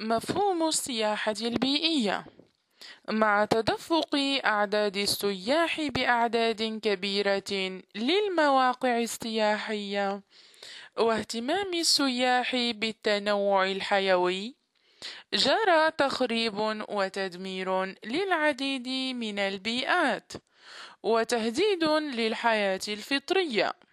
مفهوم السياحة البيئية. مع تدفق أعداد السياح بأعداد كبيرة للمواقع السياحية واهتمام السياح بالتنوع الحيوي، جرى تخريب وتدمير للعديد من البيئات وتهديد للحياة الفطرية.